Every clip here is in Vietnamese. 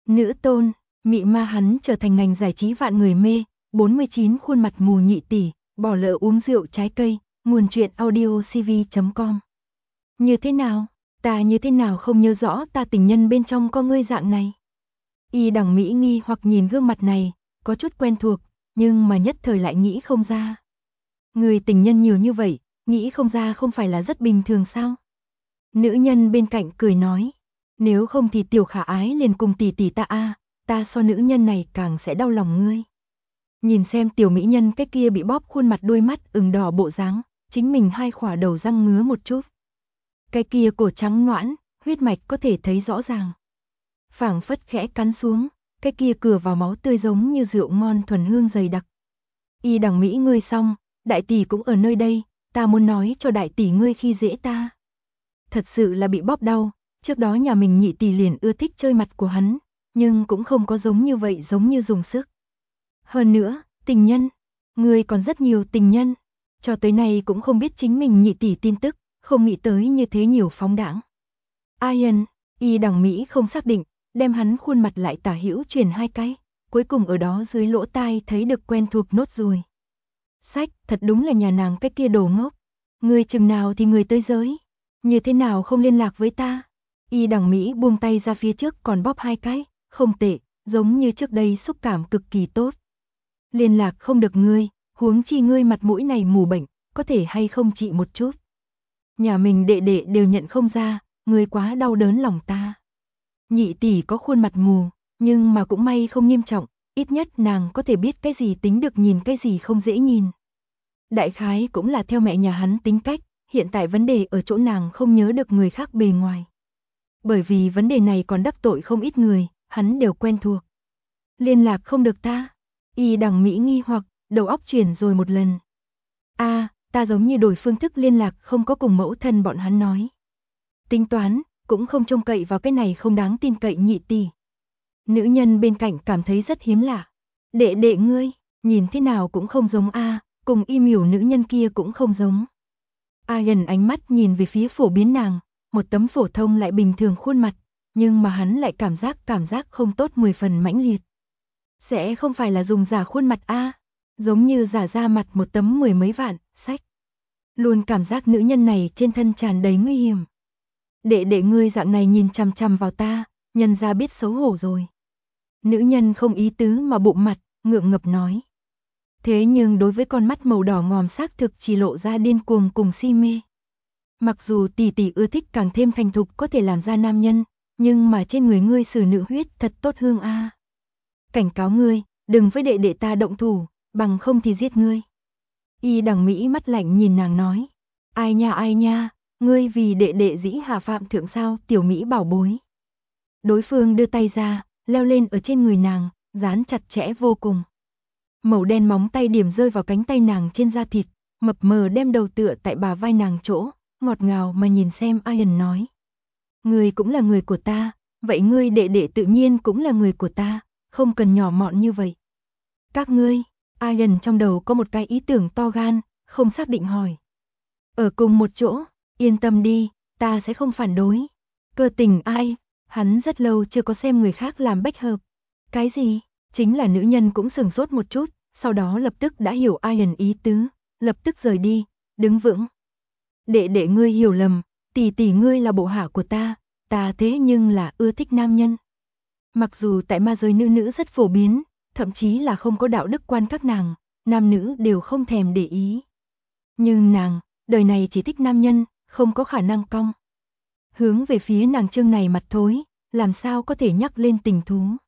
Nữ tôn, mị ma hắn trở thành ngành giải trí vạn người mê, 49 khuôn mặt mù nhị tỷ, bỏ lỡ uống rượu trái cây, nguồn truyện audiocv.com. Như thế nào? Ta như thế nào không nhớ rõ ta tình nhân bên trong có ngươi dạng này. Y Đằng Mỹ nghi hoặc nhìn gương mặt này, có chút quen thuộc, nhưng mà nhất thời lại nghĩ không ra. Người tình nhân nhiều như vậy, nghĩ không ra không phải là rất bình thường sao? Nữ nhân bên cạnh cười nói, nếu không thì tiểu khả ái liền cùng tỷ tỷ ta ta so nữ nhân này càng sẽ đau lòng ngươi. Nhìn xem tiểu mỹ nhân cái kia bị bóp khuôn mặt đôi mắt ửng đỏ bộ dáng, chính mình hai khỏa đầu răng ngứa một chút. Cái kia cổ trắng noãn, huyết mạch có thể thấy rõ ràng. Phảng phất khẽ cắn xuống, cái kia cửa vào máu tươi giống như rượu ngon thuần hương dày đặc. Y Đằng Mỹ ngươi xong, đại tỷ cũng ở nơi đây, ta muốn nói cho đại tỷ ngươi khi dễ ta. Thật sự là bị bóp đau, trước đó nhà mình nhị tỷ liền ưa thích chơi mặt của hắn, nhưng cũng không có giống như vậy giống như dùng sức. Hơn nữa, tình nhân, ngươi còn rất nhiều tình nhân, cho tới nay cũng không biết chính mình nhị tỷ tin tức, không nghĩ tới như thế nhiều phóng đãng. Ian, Y Đằng Mỹ không xác định, đem hắn khuôn mặt lại tả hữu chuyển hai cái, cuối cùng ở đó dưới lỗ tai thấy được quen thuộc nốt ruồi. Sách, thật đúng là nhà nàng cái kia đồ ngốc. Người chừng nào thì người tới giới, như thế nào không liên lạc với ta? Y Đằng Mỹ buông tay ra phía trước còn bóp hai cái, không tệ, giống như trước đây xúc cảm cực kỳ tốt. Liên lạc không được ngươi, huống chi ngươi mặt mũi này mù bệnh, có thể hay không trị một chút. Nhà mình đệ đệ đều nhận không ra, ngươi quá đau đớn lòng ta. Nhị tỷ có khuôn mặt mù, nhưng mà cũng may không nghiêm trọng, ít nhất nàng có thể biết cái gì tính được nhìn cái gì không dễ nhìn. Đại khái cũng là theo mẹ nhà hắn tính cách, hiện tại vấn đề ở chỗ nàng không nhớ được người khác bề ngoài. Bởi vì vấn đề này còn đắc tội không ít người, hắn đều quen thuộc. Liên lạc không được ta. Y Đằng Mỹ nghi hoặc, đầu óc chuyển rồi một lần. Ta giống như đổi phương thức liên lạc không có cùng mẫu thân bọn hắn nói. Tính toán, cũng không trông cậy vào cái này không đáng tin cậy nhị tỷ. Nữ nhân bên cạnh cảm thấy rất hiếm lạ. Đệ đệ ngươi, nhìn thế nào cũng không giống cùng y miểu nữ nhân kia cũng không giống. Ian ánh mắt nhìn về phía phổ biến nàng, một tấm phổ thông lại bình thường khuôn mặt, nhưng mà hắn lại cảm giác không tốt 10 phần mãnh liệt. Sẽ không phải là dùng giả khuôn mặt giống như giả ra mặt một tấm 10 mấy vạn, sách. Luôn cảm giác nữ nhân này trên thân tràn đầy nguy hiểm. Đệ đệ ngươi dạng này nhìn chằm chằm vào ta, nhân ra biết xấu hổ rồi. Nữ nhân không ý tứ mà bụng mặt, ngượng ngập nói. Thế nhưng đối với con mắt màu đỏ ngòm xác thực chỉ lộ ra điên cuồng cùng si mê. Mặc dù tỷ tỷ ưa thích càng thêm thành thục có thể làm ra nam nhân, nhưng mà trên người ngươi sử nữ huyết thật tốt hương Cảnh cáo ngươi, đừng với đệ đệ ta động thủ, bằng không thì giết ngươi. Y Đằng Mỹ mắt lạnh nhìn nàng nói. Ai nha, ngươi vì đệ đệ dĩ hạ phạm thượng sao tiểu Mỹ bảo bối. Đối phương đưa tay ra, leo lên ở trên người nàng, dán chặt chẽ vô cùng. Màu đen móng tay điểm rơi vào cánh tay nàng trên da thịt, mập mờ đem đầu tựa tại bả vai nàng chỗ, ngọt ngào mà nhìn xem Ian nói. Ngươi cũng là người của ta, vậy ngươi đệ đệ tự nhiên cũng là người của ta, không cần nhỏ mọn như vậy. Các ngươi, Ian trong đầu có một cái ý tưởng to gan, không xác định hỏi. Ở cùng một chỗ, yên tâm đi, ta sẽ không phản đối. Cơ tình ai, hắn rất lâu chưa có xem người khác làm bách hợp. Cái gì? Chính là nữ nhân cũng sửng sốt một chút, sau đó lập tức đã hiểu Ian ý tứ, lập tức rời đi, đứng vững. Đệ đệ ngươi hiểu lầm, tỷ tỷ ngươi là bộ hạ của ta thế nhưng là ưa thích nam nhân. Mặc dù tại ma giới nữ rất phổ biến, thậm chí là không có đạo đức quan các nàng, nam nữ đều không thèm để ý. Nhưng nàng, đời này chỉ thích nam nhân, không có khả năng cong. Hướng về phía nàng trương này mặt thối, làm sao có thể nhắc lên tình thú.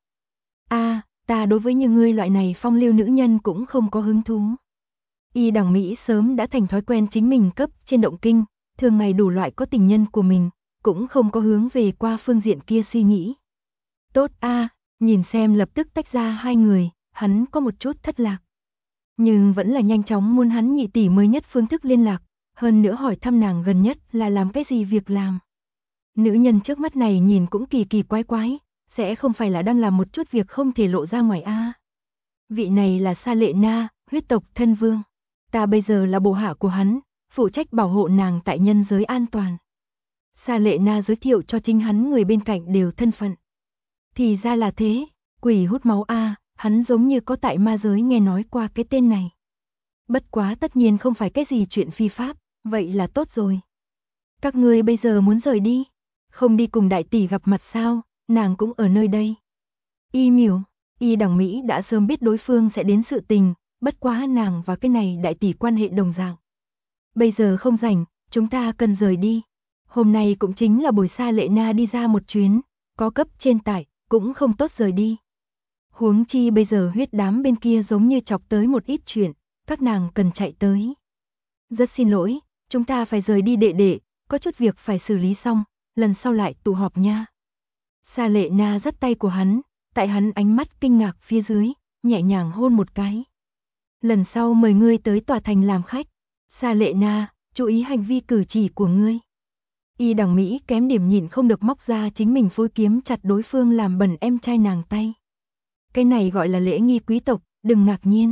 Ta đối với như ngươi loại này phong lưu nữ nhân cũng không có hứng thú. Y Đằng Mỹ sớm đã thành thói quen chính mình cấp trên động kinh, thường ngày đủ loại có tình nhân của mình, cũng không có hướng về qua phương diện kia suy nghĩ. Tốt nhìn xem lập tức tách ra hai người, hắn có một chút thất lạc. Nhưng vẫn là nhanh chóng muốn hắn nhị tỷ mới nhất phương thức liên lạc, hơn nữa hỏi thăm nàng gần nhất là làm cái gì việc làm. Nữ nhân trước mắt này nhìn cũng kỳ kỳ quái, sẽ không phải là đang làm một chút việc không thể lộ ra ngoài Vị này là Sa Lệ Na, huyết tộc thân vương. Ta bây giờ là bộ hạ của hắn, phụ trách bảo hộ nàng tại nhân giới an toàn. Sa Lệ Na giới thiệu cho chính hắn người bên cạnh đều thân phận. Thì ra là thế, quỷ hút máu a, hắn giống như có tại ma giới nghe nói qua cái tên này. Bất quá tất nhiên không phải cái gì chuyện phi pháp, vậy là tốt rồi. Các ngươi bây giờ muốn rời đi, không đi cùng đại tỷ gặp mặt sao, nàng cũng ở nơi đây. Y miểu, Y Đằng Mỹ đã sớm biết đối phương sẽ đến sự tình, bất quá nàng và cái này đại tỷ quan hệ đồng dạng. Bây giờ không rảnh, chúng ta cần rời đi. Hôm nay cũng chính là buổi Sa Lệ Na đi ra một chuyến, có cấp trên tải, cũng không tốt rời đi. Huống chi bây giờ huyết đám bên kia giống như chọc tới một ít chuyện, các nàng cần chạy tới. Rất xin lỗi, chúng ta phải rời đi đệ đệ, có chút việc phải xử lý xong, lần sau lại tụ họp nha. Sa Lệ Na dắt tay của hắn, tại hắn ánh mắt kinh ngạc phía dưới, nhẹ nhàng hôn một cái. Lần sau mời ngươi tới tòa thành làm khách. Sa Lệ Na, chú ý hành vi cử chỉ của ngươi. Y Đằng Mỹ kém điểm nhịn không được móc ra chính mình phối kiếm chặt đối phương làm bẩn em trai nàng tay. Cái này gọi là lễ nghi quý tộc, đừng ngạc nhiên.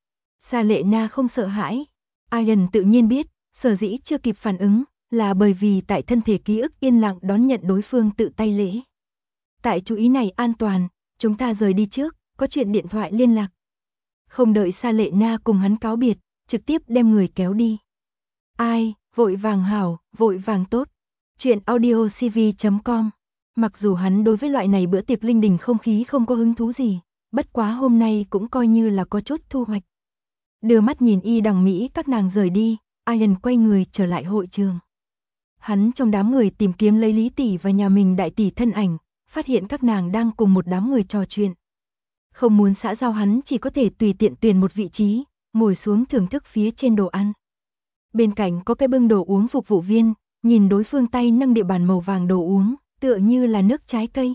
Sa Lệ Na không sợ hãi. Ian tự nhiên biết, sở dĩ chưa kịp phản ứng, là bởi vì tại thân thể ký ức yên lặng đón nhận đối phương tự tay lễ. Tại chú ý này an toàn, chúng ta rời đi trước, có chuyện điện thoại liên lạc. Không đợi Sa Lệ Na cùng hắn cáo biệt, trực tiếp đem người kéo đi. Ai, vội vàng hảo, vội vàng tốt. Chuyện audiocv.com. Mặc dù hắn đối với loại này bữa tiệc linh đình không khí không có hứng thú gì, bất quá hôm nay cũng coi như là có chút thu hoạch. Đưa mắt nhìn Y Đằng Mỹ các nàng rời đi, Ian quay người trở lại hội trường. Hắn trong đám người tìm kiếm lấy Lý tỷ và nhà mình đại tỷ thân ảnh, phát hiện các nàng đang cùng một đám người trò chuyện. Không muốn xã giao hắn chỉ có thể tùy tiện tuyển một vị trí, ngồi xuống thưởng thức phía trên đồ ăn. Bên cạnh có cái bưng đồ uống phục vụ viên, nhìn đối phương tay nâng địa bàn màu vàng đồ uống, tựa như là nước trái cây.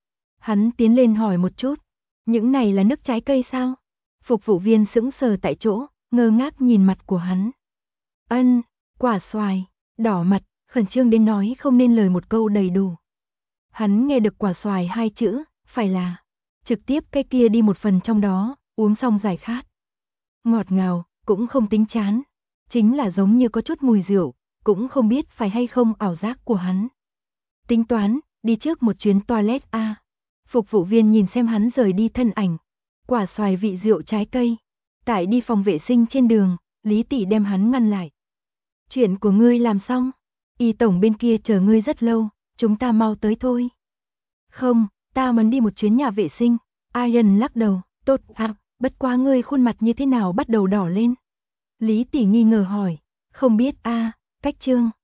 Hắn tiến lên hỏi một chút, những này là nước trái cây sao? Phục vụ viên sững sờ tại chỗ, ngơ ngác nhìn mặt của hắn. Ân, quả xoài, đỏ mặt, khẩn trương đến nói không nên lời một câu đầy đủ. Hắn nghe được quả xoài hai chữ, phải là trực tiếp cái kia đi một phần trong đó, uống xong giải khát. Ngọt ngào, cũng không tính chán, chính là giống như có chút mùi rượu, cũng không biết phải hay không ảo giác của hắn. Tính toán, đi trước một chuyến toilet a. Phục vụ viên nhìn xem hắn rời đi thân ảnh, quả xoài vị rượu trái cây. Tại đi phòng vệ sinh trên đường, Lý tỷ đem hắn ngăn lại. Chuyện của ngươi làm xong, Y tổng bên kia chờ ngươi rất lâu, chúng ta mau tới thôi. Không, ta muốn đi một chuyến nhà vệ sinh. Ian lắc đầu, tốt à, bất quá ngươi khuôn mặt như thế nào bắt đầu đỏ lên. Lý tỷ nghi ngờ hỏi, không biết a, cách trương.